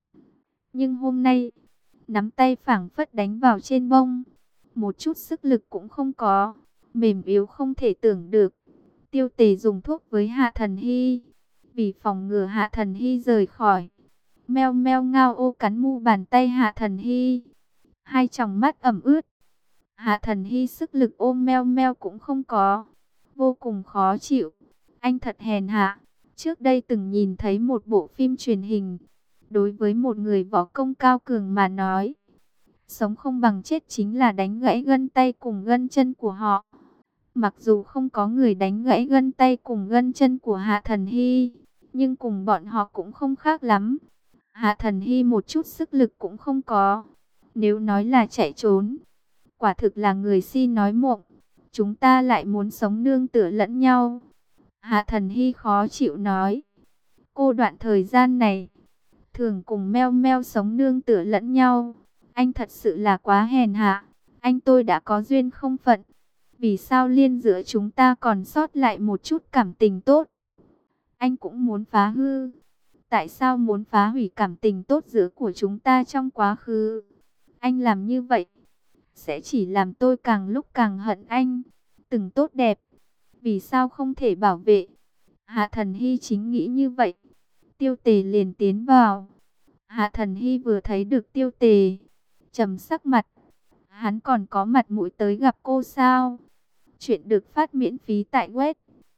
Nhưng hôm nay, nắm tay phảng phất đánh vào trên bông, một chút sức lực cũng không có, mềm yếu không thể tưởng được. Tiêu Tề dùng thuốc với Hạ Thần Hy, vì phòng ngừa Hạ Thần Hy rời khỏi. Meo meo ngao ô cắn mu bàn tay Hạ Thần Hy, hai tròng mắt ẩm ướt. Hạ Thần Hy sức lực ôm meo meo cũng không có, vô cùng khó chịu. Anh thật hèn hạ. Trước đây từng nhìn thấy một bộ phim truyền hình, đối với một người võ công cao cường mà nói, sống không bằng chết chính là đánh gãy gân tay cùng gân chân của họ. Mặc dù không có người đánh gãy gân tay cùng gân chân của Hạ Thần Hy, nhưng cùng bọn họ cũng không khác lắm. Hạ Thần Hy một chút sức lực cũng không có. Nếu nói là chạy trốn, quả thực là người si nói mộng. Chúng ta lại muốn sống nương tựa lẫn nhau. Hạ Thần Hy khó chịu nói. Cô đoạn thời gian này, thường cùng meo meo sống nương tựa lẫn nhau. Anh thật sự là quá hèn hạ. Anh tôi đã có duyên không phận. Vì sao liên giữa chúng ta còn sót lại một chút cảm tình tốt? Anh cũng muốn phá hư. Tại sao muốn phá hủy cảm tình tốt giữa của chúng ta trong quá khứ? Anh làm như vậy sẽ chỉ làm tôi càng lúc càng hận anh. Từng tốt đẹp, vì sao không thể bảo vệ? Hạ Thần Hy chính nghĩ như vậy. Tiêu Tề liền tiến vào. Hạ Thần Hy vừa thấy được Tiêu Tề, trầm sắc mặt. Hắn còn có mặt mũi tới gặp cô sao? Chuyện được phát miễn phí tại web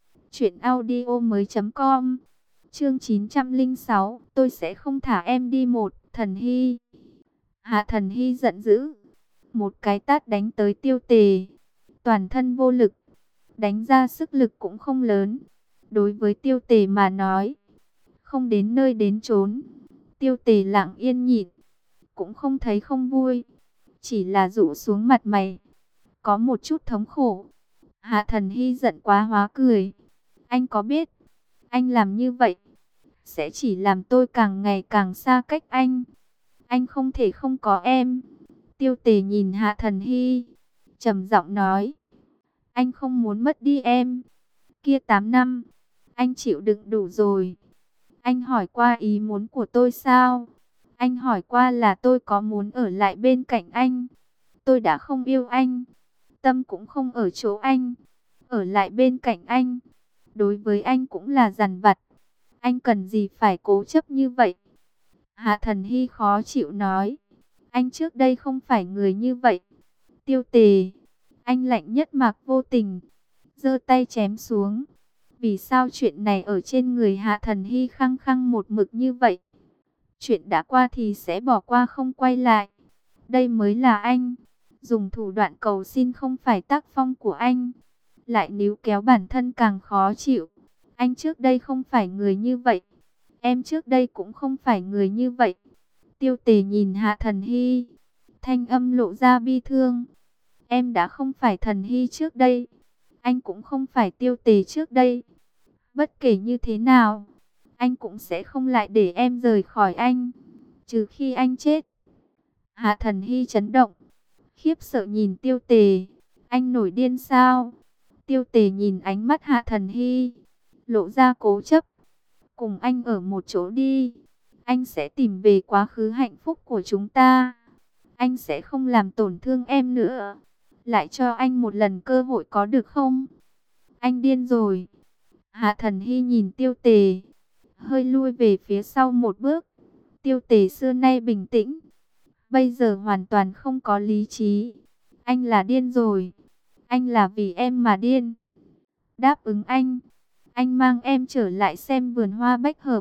truyệnaudiomoi.com. Chương 906, tôi sẽ không thả em đi. Một, Thần Hy. Hạ Thần Hy giận dữ, một cái tát đánh tới Tiêu Tề, toàn thân vô lực, đánh ra sức lực cũng không lớn. Đối với Tiêu Tề mà nói, không đến nơi đến chốn. Tiêu Tề lặng yên nhịn, cũng không thấy không vui, chỉ là rũ xuống mặt mày, có một chút thống khổ. Hạ Thần Hy giận quá hóa cười. Anh có biết, anh làm như vậy sẽ chỉ làm tôi càng ngày càng xa cách anh. Anh không thể không có em. Tiêu Tề nhìn Hạ Thần Hy, trầm giọng nói. Anh không muốn mất đi em. Kia 8 năm, anh chịu đựng đủ rồi. Anh hỏi qua ý muốn của tôi sao? Anh hỏi qua là tôi có muốn ở lại bên cạnh anh. Tôi đã không yêu anh, tâm cũng không ở chỗ anh. Ở lại bên cạnh anh, đối với anh cũng là dằn vặt. Anh cần gì phải cố chấp như vậy? Hạ Thần Hy khó chịu nói. Anh trước đây không phải người như vậy. Tiêu Tề, anh lạnh nhất Mạc Vô Tình, giơ tay chém xuống. Vì sao chuyện này ở trên người Hạ Thần Hy khăng khăng một mực như vậy? Chuyện đã qua thì sẽ bỏ qua không quay lại. Đây mới là anh. Dùng thủ đoạn cầu xin không phải tác phong của anh. Lại níu kéo bản thân càng khó chịu. Anh trước đây không phải người như vậy. Em trước đây cũng không phải người như vậy. Tiêu Tề nhìn Hạ Thần Hy, thanh âm lộ ra bi thương. Em đã không phải Thần Hy trước đây. Anh cũng không phải Tiêu Tề trước đây. Bất kể như thế nào, anh cũng sẽ không lại để em rời khỏi anh, trừ khi anh chết. Hạ Thần Hy chấn động, khiếp sợ nhìn Tiêu Tề. Anh nổi điên sao? Tiêu Tề nhìn ánh mắt Hạ Thần Hy, lộ ra cố chấp. Cùng anh ở một chỗ đi. Anh sẽ tìm về quá khứ hạnh phúc của chúng ta. Anh sẽ không làm tổn thương em nữa. Lại cho anh một lần cơ hội có được không? Anh điên rồi. Hạ Thần Hy nhìn Tiêu Tề, hơi lui về phía sau một bước. Tiêu Tề xưa nay bình tĩnh, bây giờ hoàn toàn không có lý trí. Anh là điên rồi. Anh là vì em mà điên. Đáp ứng anh mang em trở lại xem vườn hoa bách hợp.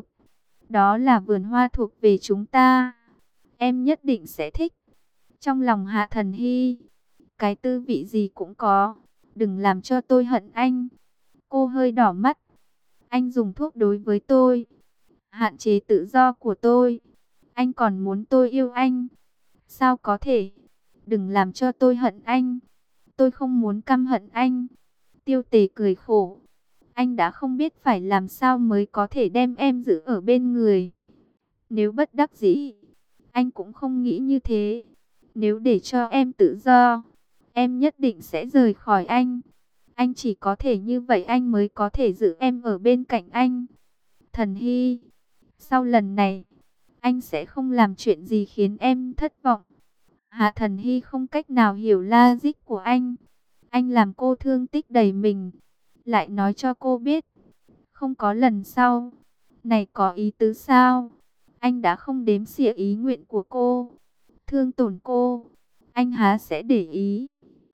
Đó là vườn hoa thuộc về chúng ta. Em nhất định sẽ thích. Trong lòng Hạ Thần Hy, cái tư vị gì cũng có. Đừng làm cho tôi hận anh. Cô hơi đỏ mắt. Anh dùng thuốc đối với tôi, hạn chế tự do của tôi. Anh còn muốn tôi yêu anh. Sao có thể? Đừng làm cho tôi hận anh. Tôi không muốn căm hận anh. Tiêu Tề cười khổ. Anh đã không biết phải làm sao mới có thể đem em giữ ở bên người. Nếu bất đắc dĩ, anh cũng không nghĩ như thế. Nếu để cho em tự do, em nhất định sẽ rời khỏi anh. Anh chỉ có thể như vậy anh mới có thể giữ em ở bên cạnh anh. Thần Hy, sau lần này, anh sẽ không làm chuyện gì khiến em thất vọng. Hạ Thần Hy không cách nào hiểu logic của anh. Anh làm cô thương tích đầy mình, lại nói cho cô biết, không có lần sau. Này có ý tứ sao? Anh đã không đếm xỉa ý nguyện của cô, thương tổn cô, anh há sẽ để ý.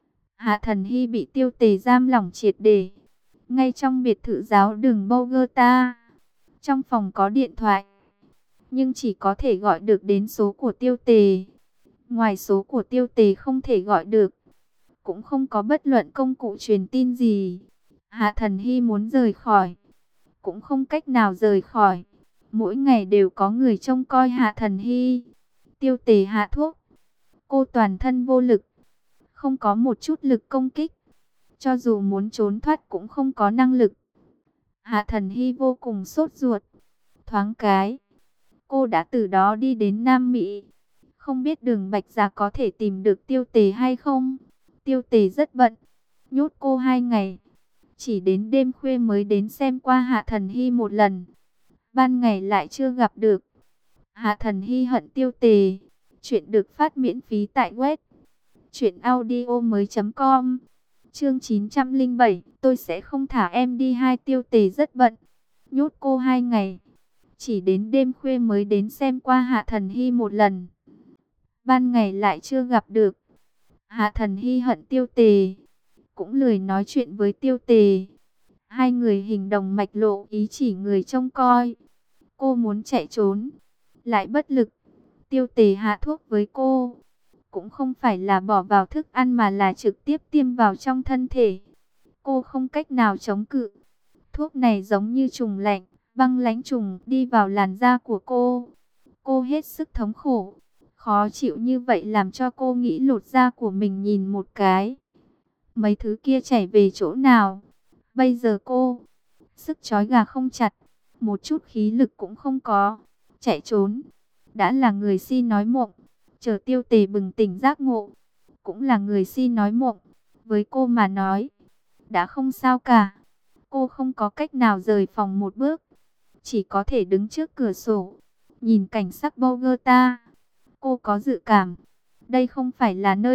Hạ Thần Hy bị Tiêu Tề giam lỏng triệt để, ngay trong biệt thự giáo đường Bogota. Trong phòng có điện thoại, nhưng chỉ có thể gọi được đến số của Tiêu Tề. Ngoài số của Tiêu Tề không thể gọi được, cũng không có bất luận công cụ truyền tin gì. Hạ Thần Hy muốn rời khỏi, cũng không cách nào rời khỏi. Mỗi ngày đều có người trông coi Hạ Thần Hy. Tiêu Tề hạ thuốc, cô toàn thân vô lực, không có một chút lực công kích. Cho dù muốn trốn thoát cũng không có năng lực. Hạ Thần Hy vô cùng sốt ruột. Thoáng cái, cô đã từ đó đi đến Nam Mỹ. Không biết Đường Bạch Gia có thể tìm được Tiêu Tề hay không? Tiêu Tề rất bận, nhốt cô 2 ngày. Chỉ đến đêm khuya mới đến xem qua Hạ Thần Hy một lần. Ban ngày lại chưa gặp được. Hạ Thần Hy hận Tiêu Tề. Chuyện được phát miễn phí tại web truyệnaudiomoi.com. Chương 907, tôi sẽ không thả em đi. Hai Tiêu Tề rất bận, nhốt cô 2 ngày. Chỉ đến đêm khuya mới đến xem qua Hạ Thần Hy một lần. Ban ngày lại chưa gặp được. Hạ Thần Hy hận Tiêu Tề, cũng lười nói chuyện với Tiêu Tề. Hai người hình đồng mạch lộ, ý chỉ người trông coi. Cô muốn chạy trốn, lại bất lực. Tiêu Tề hạ thuốc với cô, cũng không phải là bỏ vào thức ăn mà là trực tiếp tiêm vào trong thân thể. Cô không cách nào chống cự. Thuốc này giống như trùng lạnh, băng lãnh trùng đi vào làn da của cô. Cô hết sức thống khổ. Khó chịu như vậy làm cho cô nghĩ lột da của mình nhìn một cái. Mấy thứ kia chảy về chỗ nào? Bây giờ cô, sức trói gà không chặt, một chút khí lực cũng không có. Chạy trốn, đã là người si nói mộng. Chờ Tiêu Tề bừng tỉnh giác ngộ, cũng là người si nói mộng. Với cô mà nói, đã không sao cả. Cô không có cách nào rời phòng một bước, chỉ có thể đứng trước cửa sổ, nhìn cảnh sắc Bogota. Cô có dự cảm, đây không phải là nơi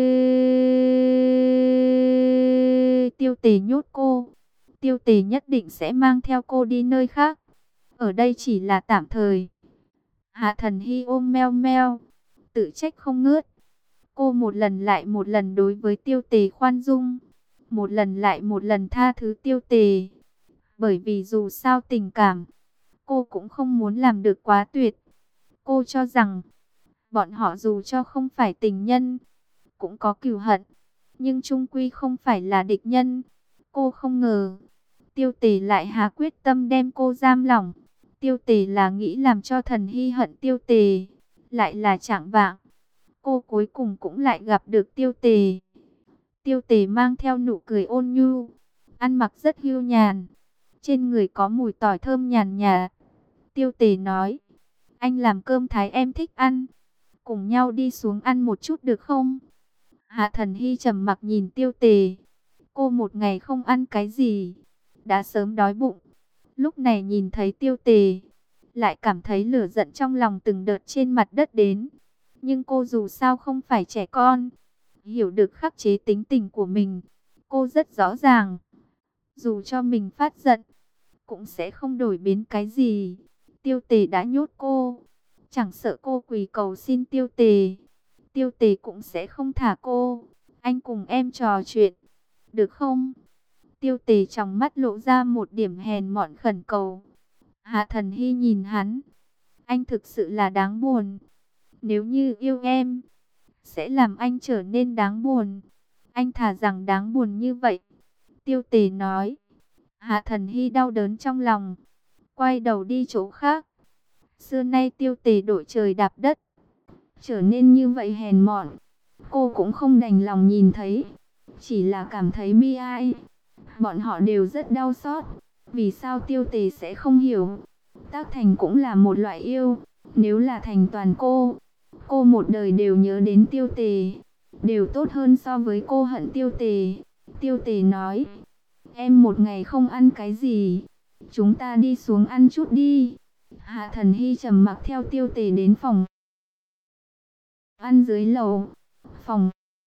Tiêu Tề nhốt cô. Tiêu Tề nhất định sẽ mang theo cô đi nơi khác. Ở đây chỉ là tạm thời. Hạ Thần Hy ôm meo meo, tự trách không ngớt. Cô một lần lại một lần đối với Tiêu Tề khoan dung, một lần lại một lần tha thứ Tiêu Tề. Bởi vì dù sao tình cảm, cô cũng không muốn làm được quá tuyệt. Cô cho rằng, bọn họ dù cho không phải tình nhân, cũng có cừu hận, nhưng chung quy không phải là địch nhân. Cô không ngờ, Tiêu Tề lại hạ quyết tâm đem cô giam lỏng. Tiêu Tề là nghĩ làm cho Thần Hy hận Tiêu Tề. Lại là chạng vạng, cô cuối cùng cũng lại gặp được Tiêu Tề. Tiêu Tề mang theo nụ cười ôn nhu, ăn mặc rất hưu nhàn, trên người có mùi tỏi thơm nhàn nhạt. Tiêu Tề nói, anh làm cơm Thái em thích ăn, cùng nhau đi xuống ăn một chút được không? Hạ Thần Hy trầm mặc nhìn Tiêu Tề. Cô một ngày không ăn cái gì, đã sớm đói bụng. Lúc này nhìn thấy Tiêu Tề, lại cảm thấy lửa giận trong lòng từng đợt trên mặt đất đến. Nhưng cô dù sao không phải trẻ con, hiểu được khắc chế tính tình của mình. Cô rất rõ ràng, dù cho mình phát giận, cũng sẽ không đổi biến cái gì. Tiêu Tề đã nhốt cô, chẳng sợ cô quỳ cầu xin Tiêu Tề, Tiêu Tề cũng sẽ không thả cô. Anh cùng em trò chuyện, được không? Tiêu Tề trong mắt lộ ra một điểm hèn mọn khẩn cầu. Hạ Thần Hy nhìn hắn, anh thực sự là đáng buồn. Nếu như yêu em, sẽ làm anh trở nên đáng buồn. Anh thà rằng đáng buồn như vậy. Tiêu Tề nói. Hạ Thần Hy đau đớn trong lòng, quay đầu đi chỗ khác. Xưa nay Tiêu Tề đổi trời đạp đất, trở nên như vậy hèn mọn, cô cũng không đành lòng nhìn thấy, chỉ là cảm thấy bi ai. Bọn họ đều rất đau xót. Vì sao Tiêu Tề sẽ không hiểu? Tác Thành cũng là một loại yêu. Nếu là thành toàn cô một đời đều nhớ đến Tiêu Tề, đều tốt hơn so với cô hận Tiêu Tề. Tiêu Tề nói, em một ngày không ăn cái gì, chúng ta đi xuống ăn chút đi. Hạ Thần Hy trầm mặc theo Tiêu Tề đến phòng ăn dưới lầu. Phòng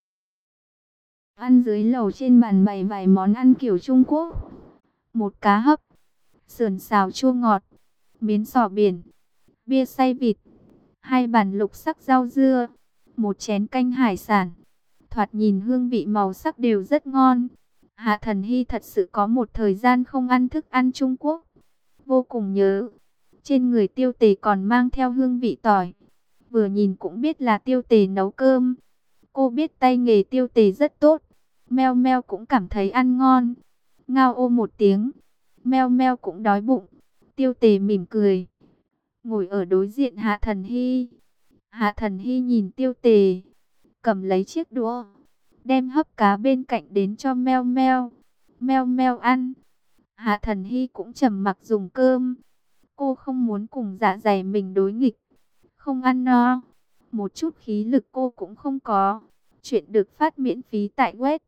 ăn dưới lầu trên bàn bày vài món ăn kiểu Trung Quốc. Một cá hấp, sườn xào chua ngọt, miến sò biển, bia xay vịt, hai bàn lục sắc rau dưa, một chén canh hải sản. Thoạt nhìn hương vị màu sắc đều rất ngon. Hạ Thần Hy thật sự có một thời gian không ăn thức ăn Trung Quốc, vô cùng nhớ. Trên người Tiêu Tề còn mang theo hương vị tỏi, vừa nhìn cũng biết là Tiêu Tề nấu cơm. Cô biết tay nghề Tiêu Tề rất tốt. Meo Meo cũng cảm thấy ăn ngon. Ngao ô một tiếng, Meo Meo cũng đói bụng. Tiêu Tề mỉm cười, ngồi ở đối diện Hạ Thần Hy. Hạ Thần Hy nhìn Tiêu Tề, cầm lấy chiếc đũa, đem hấp cá bên cạnh đến cho Meo Meo. Meo Meo ăn. Hạ Thần Hy cũng trầm mặc dùng cơm. Cô không muốn cùng dạ dày mình đối nghịch, không ăn no, một chút khí lực cô cũng không có. Chuyện được phát miễn phí tại web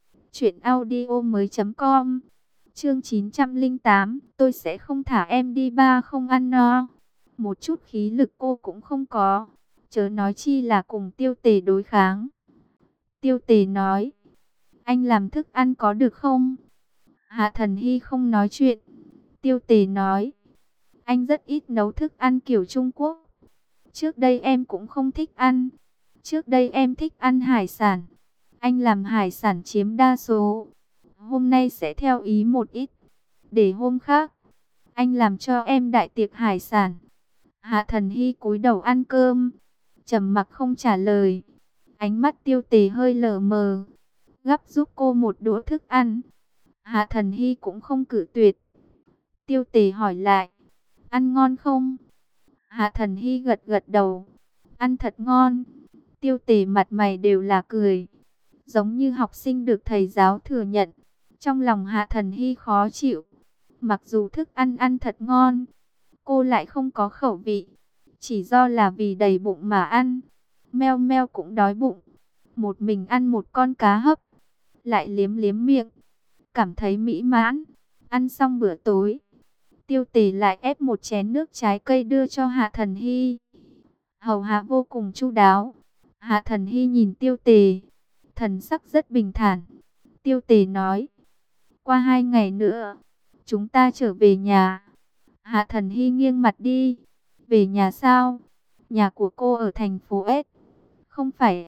truyệnaudiomoi.com. Chương 908, tôi sẽ không thả em đi. Ba, không ăn no, một chút khí lực cô cũng không có, chớ nói chi là cùng Tiêu Tề đối kháng. Tiêu Tề nói, anh làm thức ăn có được không? Hạ Thần Hy không nói chuyện. Tiêu Tề nói, anh rất ít nấu thức ăn kiểu Trung Quốc. Trước đây em cũng không thích ăn. Trước đây em thích ăn hải sản. Anh làm hải sản chiếm đa số. Hôm nay sẽ theo ý một ít, để hôm khác anh làm cho em đại tiệc hải sản. Hạ Thần Hy cúi đầu ăn cơm, trầm mặc không trả lời. Ánh mắt Tiêu Tề hơi lờ mờ, gắp giúp cô một đũa thức ăn. Hạ Thần Hy cũng không cự tuyệt. Tiêu Tề hỏi lại, ăn ngon không? Hạ Thần Hy gật gật đầu, ăn thật ngon. Tiêu Tề mặt mày đều là cười, giống như học sinh được thầy giáo thừa nhận. Trong lòng Hạ Thần Hy khó chịu. Mặc dù thức ăn ăn thật ngon, cô lại không có khẩu vị, chỉ do là vì đầy bụng mà ăn. Meo Meo cũng đói bụng, một mình ăn một con cá hấp, lại liếm liếm miệng, cảm thấy mỹ mãn. Ăn xong bữa tối, Tiêu Tề lại ép một chén nước trái cây đưa cho Hạ Thần Hy, hầu hạ vô cùng chu đáo. Hạ Thần Hy nhìn Tiêu Tề, thần sắc rất bình thản. Tiêu Tề nói, qua 2 ngày nữa, chúng ta trở về nhà. Hạ Thần Hy nghiêng mặt đi. Về nhà sao? Nhà của cô ở thành phố S, không phải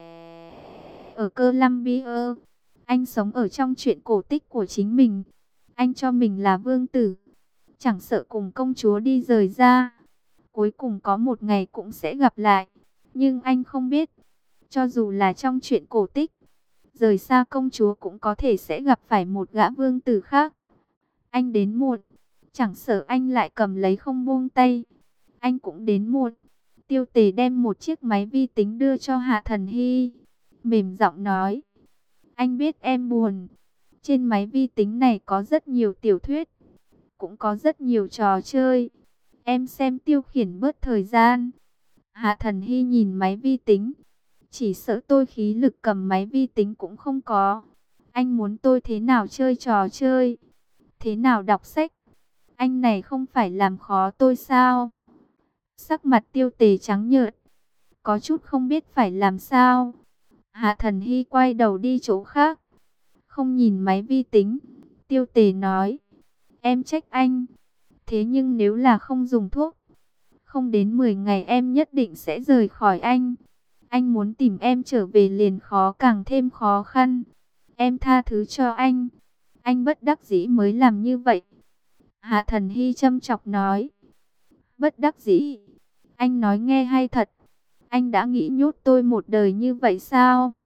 ở Columbia. Anh sống ở trong truyện cổ tích của chính mình. Anh cho mình là vương tử, chẳng sợ cùng công chúa đi rời ra, cuối cùng có một ngày cũng sẽ gặp lại. Nhưng anh không biết, cho dù là trong truyện cổ tích, rời xa công chúa cũng có thể sẽ gặp phải một gã vương tử khác. Anh đến muộn, chẳng sợ anh lại cầm lấy không buông tay, anh cũng đến muộn. Tiêu Tề đem một chiếc máy vi tính đưa cho Hạ Thần Hy, mềm giọng nói, anh biết em buồn. Trên máy vi tính này có rất nhiều tiểu thuyết, cũng có rất nhiều trò chơi. Em xem tiêu khiển bớt thời gian. Hạ Thần Hy nhìn máy vi tính, chỉ sợ tôi khí lực cầm máy vi tính cũng không có. Anh muốn tôi thế nào chơi trò chơi, thế nào đọc sách, Anh này không phải làm khó tôi sao? Sắc mặt Tiêu Tề trắng nhợt, có chút không biết phải làm sao. Hạ Thần Hy quay đầu đi chỗ khác, không nhìn máy vi tính. Tiêu Tề nói, em trách anh. Thế nhưng nếu là không dùng thuốc, không đến 10 ngày em nhất định sẽ rời khỏi anh. Anh muốn tìm em trở về liền khó càng thêm khó khăn. Em tha thứ cho anh. Anh bất đắc dĩ mới làm như vậy. Hạ Thần Hy châm chọc nói. Bất đắc dĩ. Anh nói nghe hay thật. Anh đã nghĩ nhốt tôi một đời như vậy sao?